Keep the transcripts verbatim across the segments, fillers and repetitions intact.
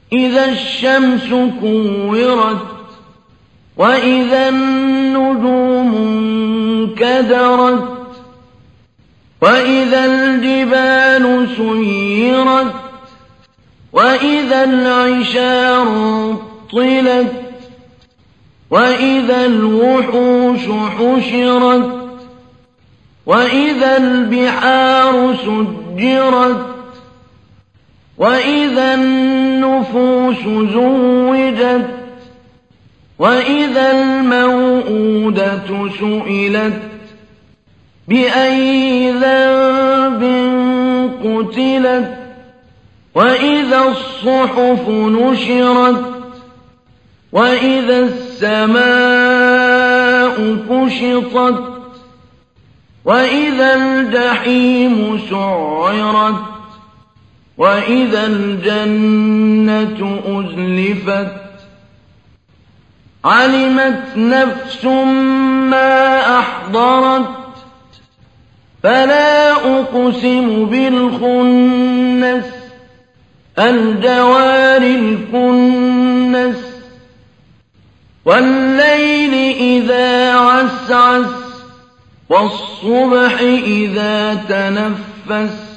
إذا الشمس كورت وإذا النجوم انكدرت وإذا الجبال سيرت وإذا العشار عطلت وإذا الوحوش حشرت وإذا البحار سجرت وإذا النفوس زوجت وإذا الموءودة سئلت بأي ذنب قتلت وإذا الصحف نشرت وإذا السماء كشطت وإذا الجحيم سعرت وإذا الجنة أزلفت علمت نفس ما أحضرت فلا أقسم بالخنس الجوار الكنس والليل إذا عسعس والصبح إذا تنفس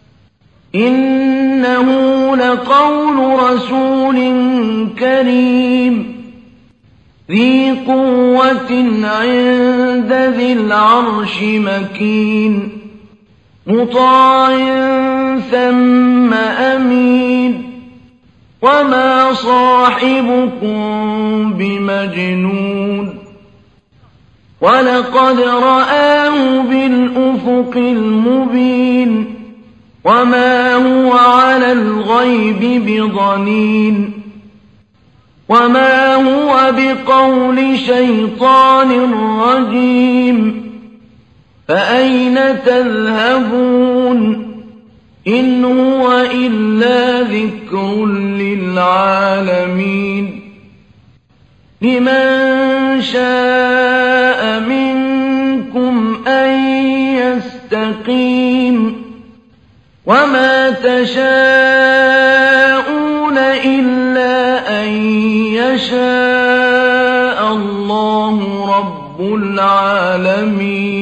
إنه لقول رسول كريم ذي قوة عند ذي العرش مكين مطاع ثم أمين وما صاحبكم بمجنون ولقد رآه بالأفق المبين وما هو على الغيب بضنين وما هو بقول شيطان رجيم فأين تذهبون إن هو إلا ذكر للعالمين لمن شاء منكم أن يستقيم وما تشاءون إلا أن يشاء الله رب العالمين.